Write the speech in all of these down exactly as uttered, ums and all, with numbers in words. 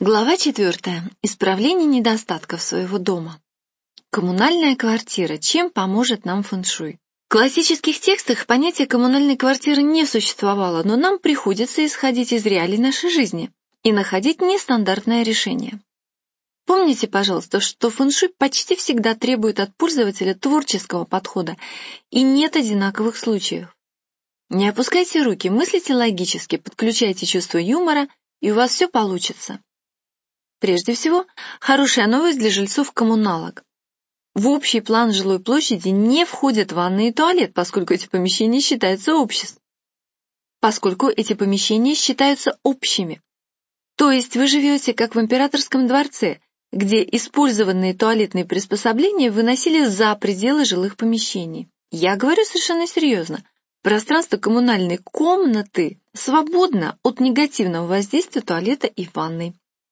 Глава четвертая. Исправление недостатков своего дома. Коммунальная квартира. Чем поможет нам фэн-шуй? В классических текстах понятие коммунальной квартиры не существовало, но нам приходится исходить из реалий нашей жизни и находить нестандартное решение. Помните, пожалуйста, что фэн-шуй почти всегда требует от пользователя творческого подхода, и нет одинаковых случаев. Не опускайте руки, мыслите логически, подключайте чувство юмора, и у вас все получится. Прежде всего, хорошая новость для жильцов коммуналок. В общий план жилой площади не входят ванны и туалет, поскольку эти помещения считаются обществ. Поскольку эти помещения считаются общими. То есть вы живете как в императорском дворце, где использованные туалетные приспособления выносили за пределы жилых помещений. Я говорю совершенно серьезно. Пространство коммунальной комнаты свободно от негативного воздействия туалета и ванной.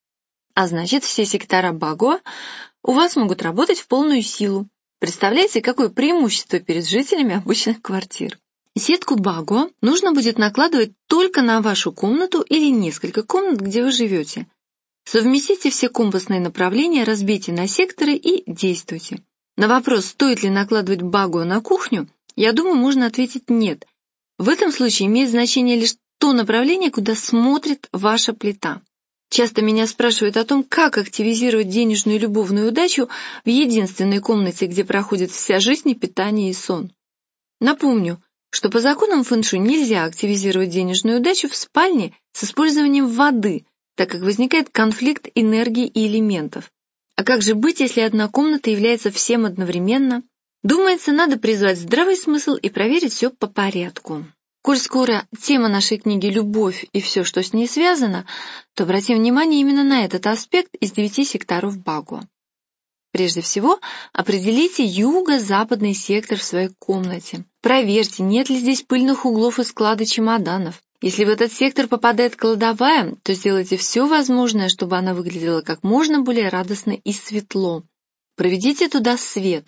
А значит, все сектора Багуа у вас могут работать в полную силу. Представляете, какое преимущество перед жителями обычных квартир? Сетку Багуа нужно будет накладывать только на вашу комнату или несколько комнат, где вы живете. Совместите все компасные направления, разбейте на секторы и действуйте. На вопрос, стоит ли накладывать Багуа на кухню, я думаю, можно ответить нет. В этом случае имеет значение лишь то направление, куда смотрит ваша плита. Часто меня спрашивают о том, как активизировать денежную и любовную удачу в единственной комнате, где проходит вся жизнь и питание и сон. Напомню, что по законам фэн-шуй нельзя активизировать денежную удачу в спальне с использованием воды, так как возникает конфликт энергии и элементов. А как же быть, если одна комната является всем одновременно? Думается, надо призвать здравый смысл и проверить все по порядку. Коль скоро тема нашей книги «Любовь» и все, что с ней связано, то обратим внимание именно на этот аспект из девяти секторов Багуа. Прежде всего, определите юго-западный сектор в своей комнате. Проверьте, нет ли здесь пыльных углов и склада чемоданов. Если в этот сектор попадает кладовая, то сделайте все возможное, чтобы она выглядела как можно более радостно и светло. Проведите туда свет.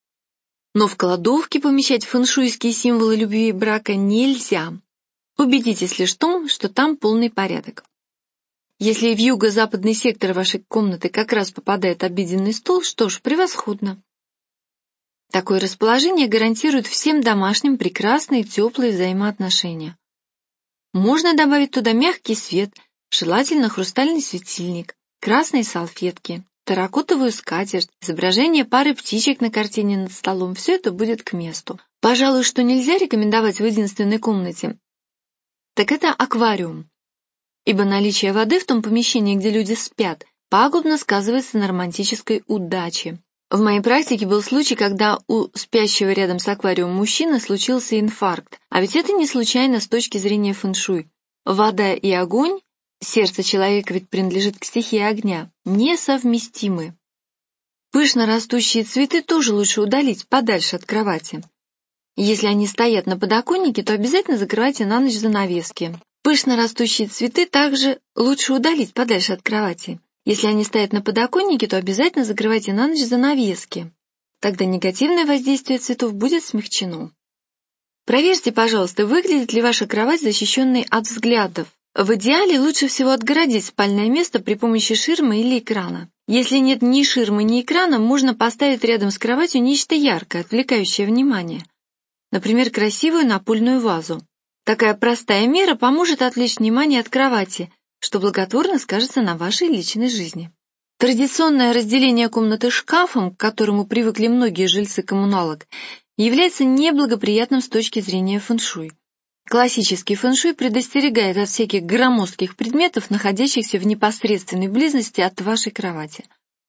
Но в кладовке помещать фэн-шуйские символы любви и брака нельзя. Убедитесь лишь в том, что там полный порядок. Если в юго-западный сектор вашей комнаты как раз попадает обеденный стол, что ж, превосходно. Такое расположение гарантирует всем домашним прекрасные теплые взаимоотношения. Можно добавить туда мягкий свет, желательно хрустальный светильник, красные салфетки, терракотовую скатерть, изображение пары птичек на картине над столом. Все это будет к месту. Пожалуй, что нельзя рекомендовать в единственной комнате, так это аквариум. Ибо наличие воды в том помещении, где люди спят, пагубно сказывается на романтической удаче. В моей практике был случай, когда у спящего рядом с аквариумом мужчины случился инфаркт. А ведь это не случайно с точки зрения фэн-шуй. Вода и огонь, сердце человека ведь принадлежит к стихии огня, несовместимы. Пышно растущие цветы тоже лучше удалить подальше от кровати. Если они стоят на подоконнике, то обязательно закрывайте на ночь занавески. Пышно растущие цветы также лучше удалить подальше от кровати. Если они стоят на подоконнике, то обязательно закрывайте на ночь занавески. Тогда негативное воздействие цветов будет смягчено. Проверьте, пожалуйста, выглядит ли ваша кровать защищенной от взглядов. В идеале лучше всего отгородить спальное место при помощи ширмы или экрана. Если нет ни ширмы, ни экрана, можно поставить рядом с кроватью нечто яркое, отвлекающее внимание. Например, красивую напольную вазу. Такая простая мера поможет отвлечь внимание от кровати, что благотворно скажется на вашей личной жизни. Традиционное разделение комнаты шкафом, к которому привыкли многие жильцы коммуналок, является неблагоприятным с точки зрения фэн-шуй. Классический фэн-шуй предостерегает от всяких громоздких предметов, находящихся в непосредственной близости от вашей кровати.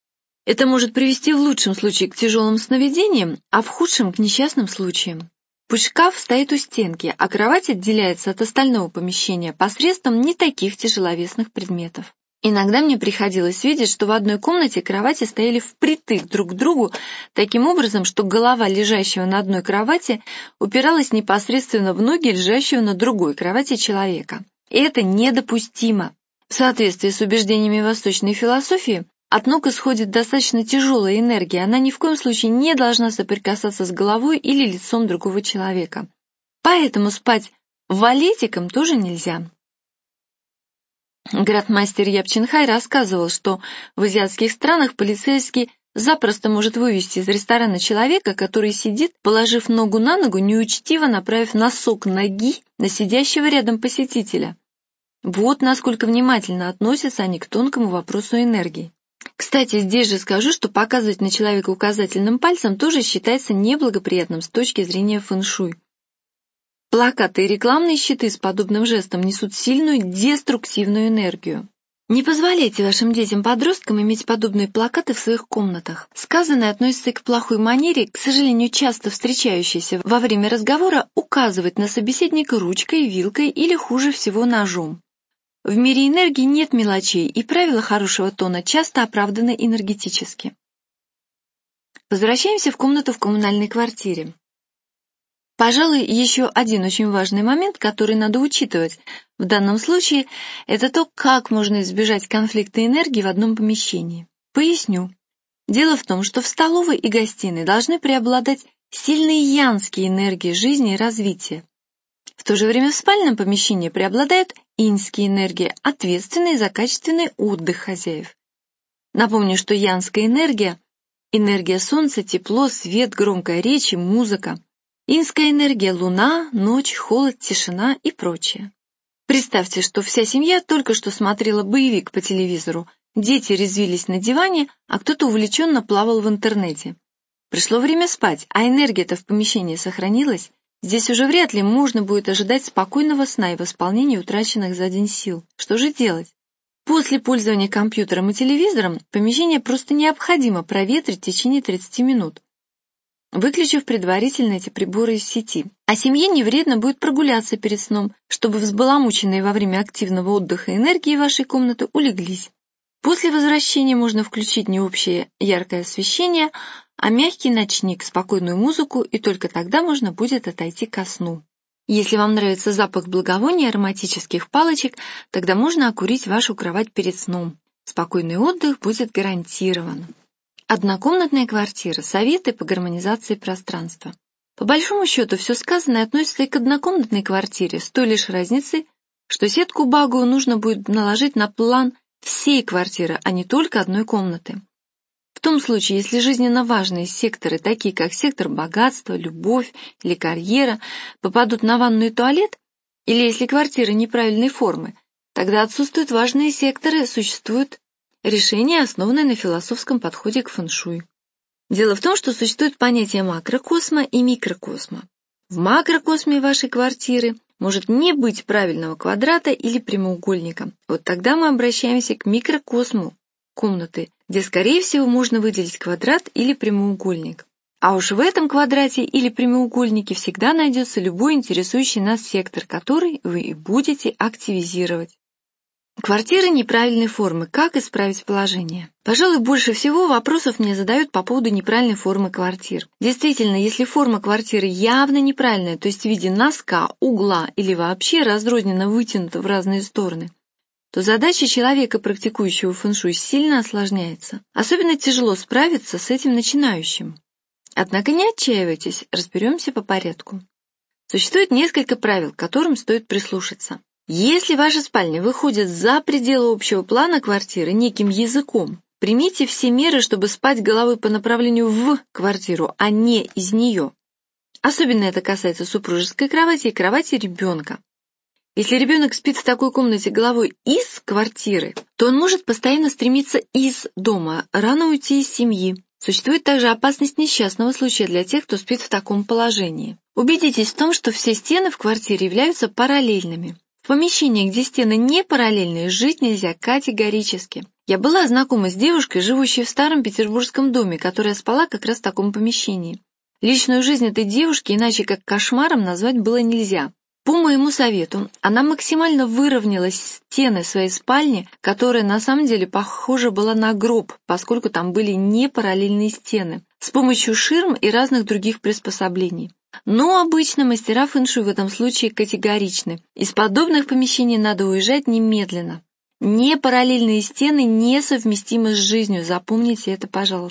Это может привести в лучшем случае к тяжелым сновидениям, а в худшем — к несчастным случаям. Пусть шкаф стоит у стенки, а кровать отделяется от остального помещения посредством не таких тяжеловесных предметов. Иногда мне приходилось видеть, что в одной комнате кровати стояли впритык друг к другу таким образом, что голова лежащего на одной кровати упиралась непосредственно в ноги лежащего на другой кровати человека. И это недопустимо. В соответствии с убеждениями восточной философии, от ног исходит достаточно тяжелая энергия, она ни в коем случае не должна соприкасаться с головой или лицом другого человека. Поэтому спать валетиком тоже нельзя. Градмастер Япчинхай рассказывал, что в азиатских странах полицейский запросто может вывести из ресторана человека, который сидит, положив ногу на ногу, неучтиво направив носок ноги на сидящего рядом посетителя. Вот насколько внимательно относятся они к тонкому вопросу энергии. Кстати, здесь же скажу, что показывать на человека указательным пальцем тоже считается неблагоприятным с точки зрения фэн-шуй. Плакаты и рекламные щиты с подобным жестом несут сильную деструктивную энергию. Не позволяйте вашим детям-подросткам иметь подобные плакаты в своих комнатах. Сказанное относится и к плохой манере, к сожалению, часто встречающейся во время разговора, указывать на собеседника ручкой, вилкой или, хуже всего, ножом. В мире энергии нет мелочей, и правила хорошего тона часто оправданы энергетически. Возвращаемся в комнату в коммунальной квартире. Пожалуй, еще один очень важный момент, который надо учитывать в данном случае, это то, как можно избежать конфликта энергии в одном помещении. Поясню. Дело в том, что в столовой и гостиной должны преобладать сильные янские энергии жизни и развития. В то же время в спальном помещении преобладают иньские энергии, ответственные за качественный отдых хозяев. Напомню, что янская энергия – энергия солнца, тепло, свет, громкая речь и музыка. Иньская энергия – луна, ночь, холод, тишина и прочее. Представьте, что вся семья только что смотрела боевик по телевизору, дети резвились на диване, а кто-то увлеченно плавал в интернете. Пришло время спать, а энергия-то в помещении сохранилась. Здесь уже вряд ли можно будет ожидать спокойного сна и восполнения утраченных за день сил. Что же делать? После пользования компьютером и телевизором помещение просто необходимо проветрить в течение тридцати минут, выключив предварительно эти приборы из сети. А семье не вредно будет прогуляться перед сном, чтобы взбаламученные во время активного отдыха энергии вашей комнаты улеглись. После возвращения можно включить не общее яркое освещение, а мягкий ночник, спокойную музыку, и только тогда можно будет отойти ко сну. Если вам нравится запах благовоний и ароматических палочек, тогда можно окурить вашу кровать перед сном. Спокойный отдых будет гарантирован. Однокомнатная квартира. Советы по гармонизации пространства. По большому счету, все сказанное относится и к однокомнатной квартире, с той лишь разницей, что сетку Багу нужно будет наложить на план всей квартиры, а не только одной комнаты. В том случае, если жизненно важные секторы, такие как сектор богатства, любовь или карьера, попадут на ванну и туалет, или если квартира неправильной формы, тогда отсутствуют важные секторы, существует решение, основанное на философском подходе к фэн-шуй. Дело в том, что существует понятие макрокосма и микрокосма. В макрокосме вашей квартиры может не быть правильного квадрата или прямоугольника. Вот тогда мы обращаемся к микрокосму комнаты, где, скорее всего, можно выделить квадрат или прямоугольник. А уж в этом квадрате или прямоугольнике всегда найдется любой интересующий нас сектор, который вы и будете активизировать. Квартиры неправильной формы. Как исправить положение? Пожалуй, больше всего вопросов мне задают по поводу неправильной формы квартир. Действительно, если форма квартиры явно неправильная, то есть в виде носка, угла или вообще разрозненно вытянута в разные стороны, то задача человека, практикующего фэн-шуй, сильно осложняется. Особенно тяжело справиться с этим начинающим. Однако не отчаивайтесь, разберемся по порядку. Существует несколько правил, к которым стоит прислушаться. Если ваша спальня выходит за пределы общего плана квартиры неким языком, примите все меры, чтобы спать головой по направлению в квартиру, а не из нее. Особенно это касается супружеской кровати и кровати ребенка. Если ребенок спит в такой комнате головой из квартиры, то он может постоянно стремиться из дома, рано уйти из семьи. Существует также опасность несчастного случая для тех, кто спит в таком положении. Убедитесь в том, что все стены в квартире являются параллельными. В помещении, где стены не параллельные, жить нельзя категорически. Я была знакома с девушкой, живущей в старом петербургском доме, которая спала как раз в таком помещении. Личную жизнь этой девушки иначе как кошмаром назвать было нельзя. По моему совету, она максимально выровняла стены своей спальни, которая на самом деле похожа была на гроб, поскольку там были не параллельные стены, с помощью ширм и разных других приспособлений. Но обычно мастера фэн-шуй в этом случае категоричны. Из подобных помещений надо уезжать немедленно. Непараллельные стены несовместимы с жизнью, запомните это, пожалуйста.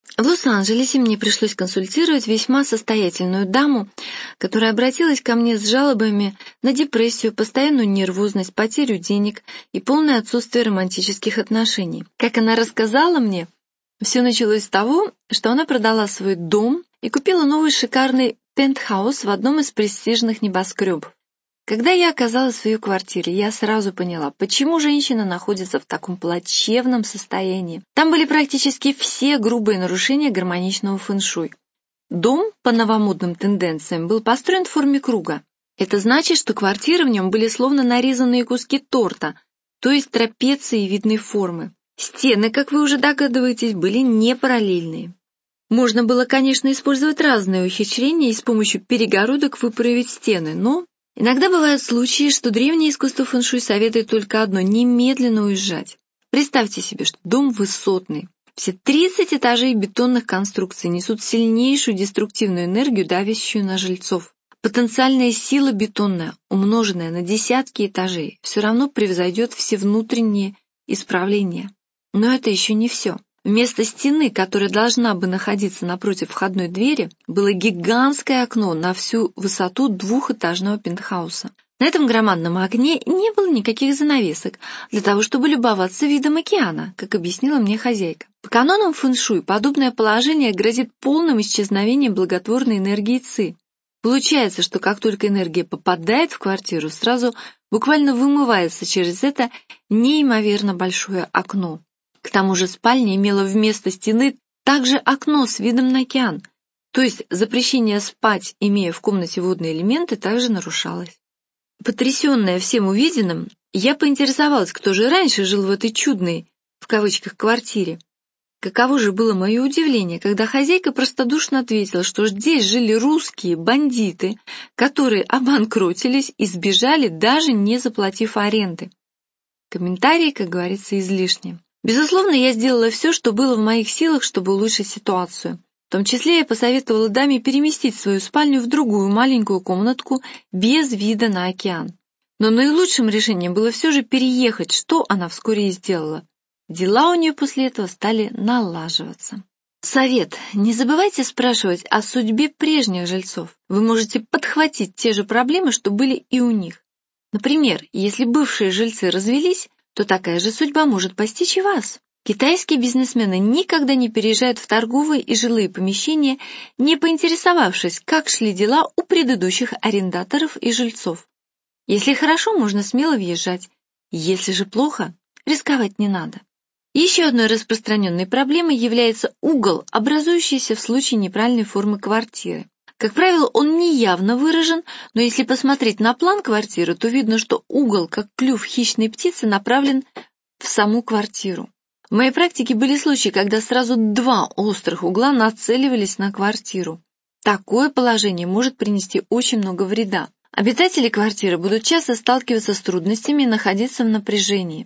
В Лос-Анджелесе мне пришлось консультировать весьма состоятельную даму, которая обратилась ко мне с жалобами на депрессию, постоянную нервозность, потерю денег и полное отсутствие романтических отношений. Как она рассказала мне, все началось с того, что она продала свой дом и купила новый шикарный пентхаус в одном из престижных небоскребов. Когда я оказалась в ее квартире, я сразу поняла, почему женщина находится в таком плачевном состоянии. Там были практически все грубые нарушения гармоничного фэн-шуй. Дом, по новомодным тенденциям, был построен в форме круга. Это значит, что квартиры в нем были словно нарезанные куски торта, то есть трапеции видной формы. Стены, как вы уже догадываетесь, были не параллельные. Можно было, конечно, использовать разные ухищрения и с помощью перегородок выправить стены, но иногда бывают случаи, что древнее искусство фэн-шуй советует только одно — немедленно уезжать. Представьте себе, что дом высотный. Все тридцать этажей бетонных конструкций несут сильнейшую деструктивную энергию, давящую на жильцов. Потенциальная сила бетонная, умноженная на десятки этажей, все равно превзойдет все внутренние исправления. Но это еще не все. Вместо стены, которая должна бы находиться напротив входной двери, было гигантское окно на всю высоту двухэтажного пентхауса. На этом громадном окне не было никаких занавесок для того, чтобы любоваться видом океана, как объяснила мне хозяйка. По канонам фэн-шуй подобное положение грозит полным исчезновением благотворной энергии ци. Получается, что как только энергия попадает в квартиру, сразу буквально вымывается через это неимоверно большое окно. К тому же спальня имела вместо стены также окно с видом на океан, то есть запрещение спать, имея в комнате водные элементы, также нарушалось. Потрясенная всем увиденным, я поинтересовалась, кто же раньше жил в этой чудной, в кавычках, квартире. Каково же было мое удивление, когда хозяйка простодушно ответила, что здесь жили русские бандиты, которые обанкротились и сбежали, даже не заплатив аренды. Комментарии, как говорится, излишни. Безусловно, я сделала все, что было в моих силах, чтобы улучшить ситуацию. В том числе я посоветовала даме переместить свою спальню в другую маленькую комнатку без вида на океан. Но наилучшим решением было все же переехать, что она вскоре и сделала. Дела у нее после этого стали налаживаться. Совет. Не забывайте спрашивать о судьбе прежних жильцов. Вы можете подхватить те же проблемы, что были и у них. Например, если бывшие жильцы развелись, то такая же судьба может постичь и вас. Китайские бизнесмены никогда не переезжают в торговые и жилые помещения, не поинтересовавшись, как шли дела у предыдущих арендаторов и жильцов. Если хорошо, можно смело въезжать. Если же плохо, рисковать не надо. Еще одной распространенной проблемой является угол, образующийся в случае неправильной формы квартиры. Как правило, он не явно выражен, но если посмотреть на план квартиры, то видно, что угол, как клюв хищной птицы, направлен в саму квартиру. В моей практике были случаи, когда сразу два острых угла нацеливались на квартиру. Такое положение может принести очень много вреда. Обитатели квартиры будут часто сталкиваться с трудностями и находиться в напряжении.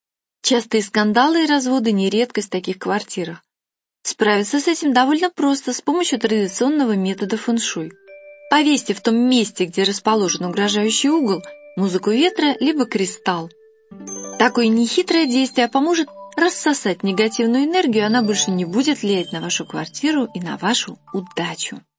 Частые скандалы и разводы не редкость в таких квартирах. Справиться с этим довольно просто с помощью традиционного метода фэн-шуй. Повесьте в том месте, где расположен угрожающий угол, музыку ветра либо кристалл. Такое нехитрое действие поможет рассосать негативную энергию, она больше не будет влиять на вашу квартиру и на вашу удачу.